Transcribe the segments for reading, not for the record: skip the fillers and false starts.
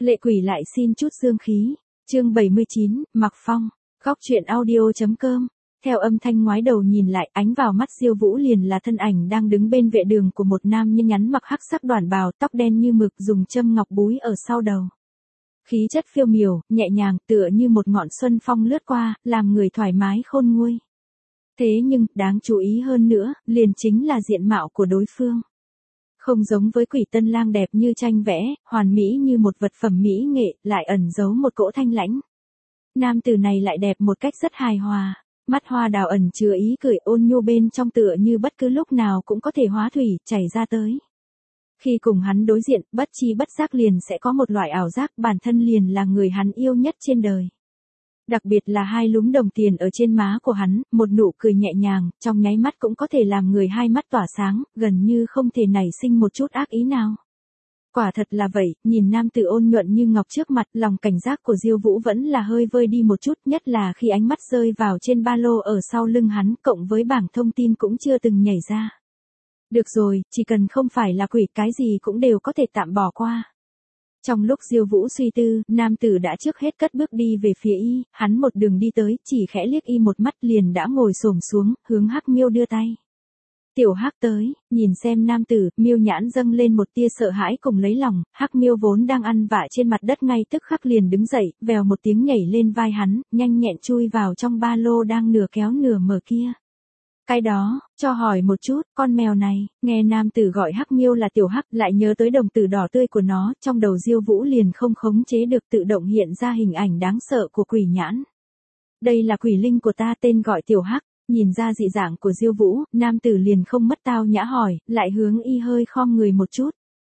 Lệ quỷ lại xin chút dương khí. Chương 79, Mặc Phong. Góc truyện audio.com. Theo âm thanh ngoái đầu nhìn lại, ánh vào mắt Diêu Vũ liền là thân ảnh đang đứng bên vệ đường của một nam nhân nhắn mặc hắc sắc đoản bào, tóc đen như mực, dùng châm ngọc búi ở sau đầu. Khí chất phiêu miểu, nhẹ nhàng, tựa như một ngọn xuân phong lướt qua, làm người thoải mái khôn nguôi. Thế nhưng, đáng chú ý hơn nữa, liền chính là diện mạo của đối phương. Không giống với Quỷ Tân Lang đẹp như tranh vẽ, hoàn mỹ như một vật phẩm mỹ nghệ, lại ẩn giấu một cỗ thanh lãnh. Nam tử này lại đẹp một cách rất hài hòa, mắt hoa đào ẩn chứa ý cười ôn nhu bên trong, tựa như bất cứ lúc nào cũng có thể hóa thủy, chảy ra tới. Khi cùng hắn đối diện, bất chi bất giác liền sẽ có một loại ảo giác bản thân liền là người hắn yêu nhất trên đời. Đặc biệt là hai lúm đồng tiền ở trên má của hắn, một nụ cười nhẹ nhàng, trong nháy mắt cũng có thể làm người hai mắt tỏa sáng, gần như không thể nảy sinh một chút ác ý nào. Quả thật là vậy, nhìn nam tử ôn nhuận như ngọc trước mặt, lòng cảnh giác của Diêu Vũ vẫn là hơi vơi đi một chút, nhất là khi ánh mắt rơi vào trên ba lô ở sau lưng hắn, cộng với bảng thông tin cũng chưa từng nhảy ra. Được rồi, chỉ cần không phải là quỷ, cái gì cũng đều có thể tạm bỏ qua. Trong lúc Diêu Vũ suy tư, nam tử đã trước hết cất bước đi về phía y, hắn một đường đi tới, chỉ khẽ liếc y một mắt liền đã ngồi xổm xuống, hướng Hắc Miêu đưa tay. Tiểu Hắc tới, nhìn xem nam tử, Miêu nhãn dâng lên một tia sợ hãi cùng lấy lòng, Hắc Miêu vốn đang ăn vạ trên mặt đất ngay tức khắc liền đứng dậy, vèo một tiếng nhảy lên vai hắn, nhanh nhẹn chui vào trong ba lô đang nửa kéo nửa mở kia. Cái đó, cho hỏi một chút, con mèo này, nghe nam tử gọi Hắc Miêu là Tiểu Hắc, lại nhớ tới đồng tử đỏ tươi của nó, trong đầu Diêu Vũ liền không khống chế được tự động hiện ra hình ảnh đáng sợ của quỷ nhãn. Đây là quỷ linh của ta, tên gọi Tiểu Hắc. Nhìn ra dị dạng của Diêu Vũ, nam tử liền không mất tao nhã hỏi, lại hướng y hơi khom người một chút.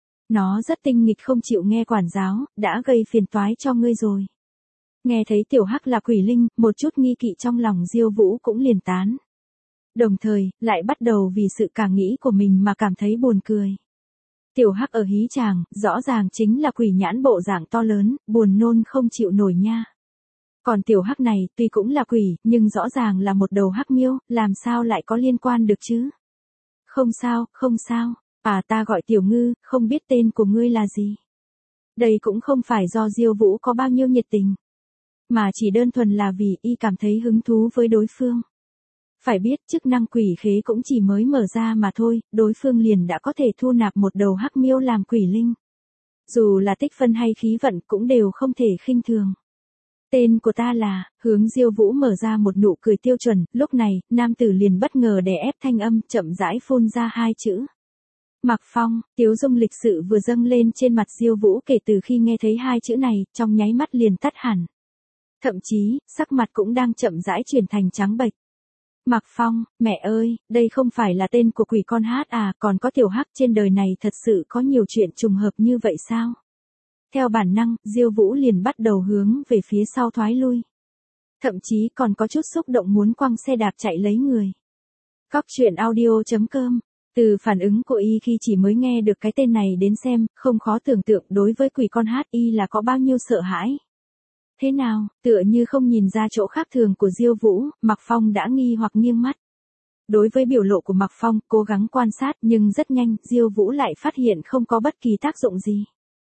Nó rất tinh nghịch, không chịu nghe quản giáo, đã gây phiền toái cho ngươi rồi. Nghe thấy Tiểu Hắc là quỷ linh, một chút nghi kỵ trong lòng Diêu Vũ cũng liền tán. Đồng thời, lại bắt đầu vì sự cả nghĩ của mình mà cảm thấy buồn cười. Tiểu Hắc ở hí tràng, rõ ràng chính là quỷ nhãn bộ dạng to lớn, buồn nôn không chịu nổi nha. Còn Tiểu Hắc này, tuy cũng là quỷ, nhưng rõ ràng là một đầu hắc miêu, làm sao lại có liên quan được chứ? Không sao, không sao, ta gọi Tiểu Ngư, không biết tên của ngươi là gì? Đây cũng không phải do Diêu Vũ có bao nhiêu nhiệt tình, mà chỉ đơn thuần là vì y cảm thấy hứng thú với đối phương. Phải biết, chức năng quỷ khế cũng chỉ mới mở ra mà thôi, đối phương liền đã có thể thu nạp một đầu hắc miêu làm quỷ linh. Dù là tích phân hay khí vận cũng đều không thể khinh thường. Tên của ta là, hướng Diêu Vũ mở ra một nụ cười tiêu chuẩn, lúc này, nam tử liền bất ngờ đè ép thanh âm, chậm rãi phun ra hai chữ. Mặc Phong, tiếu dung lịch sự vừa dâng lên trên mặt Diêu Vũ kể từ khi nghe thấy hai chữ này, trong nháy mắt liền tắt hẳn. Thậm chí, sắc mặt cũng đang chậm rãi chuyển thành trắng bệch. Mặc Phong, mẹ ơi, đây không phải là tên của quỷ con hát à, còn có Tiểu Hắc, trên đời này thật sự có nhiều chuyện trùng hợp như vậy sao? Theo bản năng, Diêu Vũ liền bắt đầu hướng về phía sau thoái lui. Thậm chí còn có chút xúc động muốn quăng xe đạp chạy lấy người. Góc truyện audio.com. Từ phản ứng của y khi chỉ mới nghe được cái tên này đến xem, không khó tưởng tượng đối với quỷ con hát y là có bao nhiêu sợ hãi. Thế nào, tựa như không nhìn ra chỗ khác thường của Diêu Vũ, Mặc Phong đã nghi hoặc nghiêng mắt. Đối với biểu lộ của Mặc Phong, cố gắng quan sát nhưng rất nhanh, Diêu Vũ lại phát hiện không có bất kỳ tác dụng gì.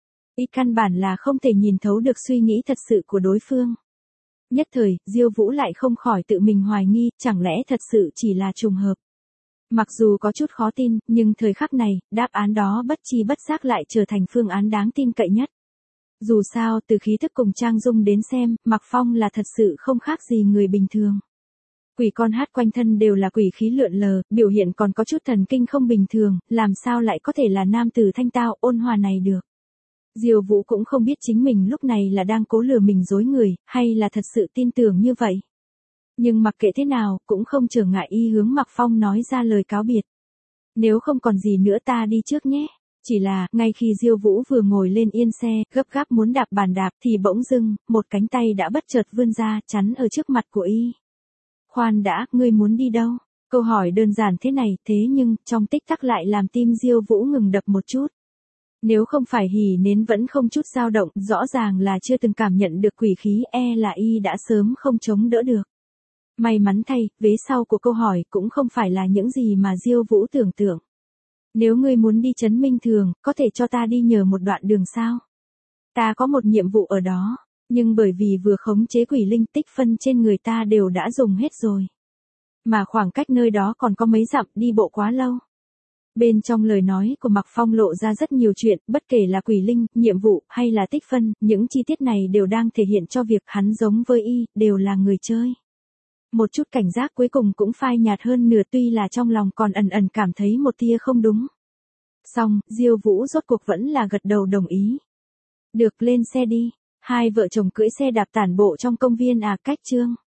Y căn bản là không thể nhìn thấu được suy nghĩ thật sự của đối phương. Nhất thời, Diêu Vũ lại không khỏi tự mình hoài nghi, chẳng lẽ thật sự chỉ là trùng hợp. Mặc dù có chút khó tin, nhưng thời khắc này, đáp án đó bất chi bất giác lại trở thành phương án đáng tin cậy nhất. Dù sao, từ khí thức cùng trang dung đến xem, Mặc Phong là thật sự không khác gì người bình thường. Quỷ con hát quanh thân đều là quỷ khí lượn lờ, biểu hiện còn có chút thần kinh không bình thường, làm sao lại có thể là nam tử thanh tao, ôn hòa này được. Diêu Vũ cũng không biết chính mình lúc này là đang cố lừa mình dối người, hay là thật sự tin tưởng như vậy. Nhưng mặc kệ thế nào, cũng không trở ngại y hướng Mặc Phong nói ra lời cáo biệt. Nếu không còn gì nữa ta đi trước nhé. Chỉ là, ngay khi Diêu Vũ vừa ngồi lên yên xe, gấp gáp muốn đạp bàn đạp thì bỗng dưng, một cánh tay đã bất chợt vươn ra, chắn ở trước mặt của y. Khoan đã, ngươi muốn đi đâu? Câu hỏi đơn giản thế này, thế nhưng, trong tích tắc lại làm tim Diêu Vũ ngừng đập một chút. Nếu không phải hỉ nến vẫn không chút dao động, rõ ràng là chưa từng cảm nhận được quỷ khí, là y đã sớm không chống đỡ được. May mắn thay, vế sau của câu hỏi cũng không phải là những gì mà Diêu Vũ tưởng tượng. Nếu ngươi muốn đi Trấn Minh Thường, có thể cho ta đi nhờ một đoạn đường sao? Ta có một nhiệm vụ ở đó, nhưng bởi vì vừa khống chế quỷ linh tích phân trên người ta đều đã dùng hết rồi. Mà khoảng cách nơi đó còn có mấy dặm đi bộ quá lâu. Bên trong lời nói của Mạc Phong lộ ra rất nhiều chuyện, bất kể là quỷ linh, nhiệm vụ, hay là tích phân, những chi tiết này đều đang thể hiện cho việc hắn giống với y, đều là người chơi. Một chút cảnh giác cuối cùng cũng phai nhạt hơn nửa tuy là trong lòng còn ẩn ẩn cảm thấy một tia không đúng. Xong, Diêu Vũ rốt cuộc vẫn là gật đầu đồng ý. Được, lên xe đi. Hai vợ chồng cưỡi xe đạp tản bộ trong công viên cách Chương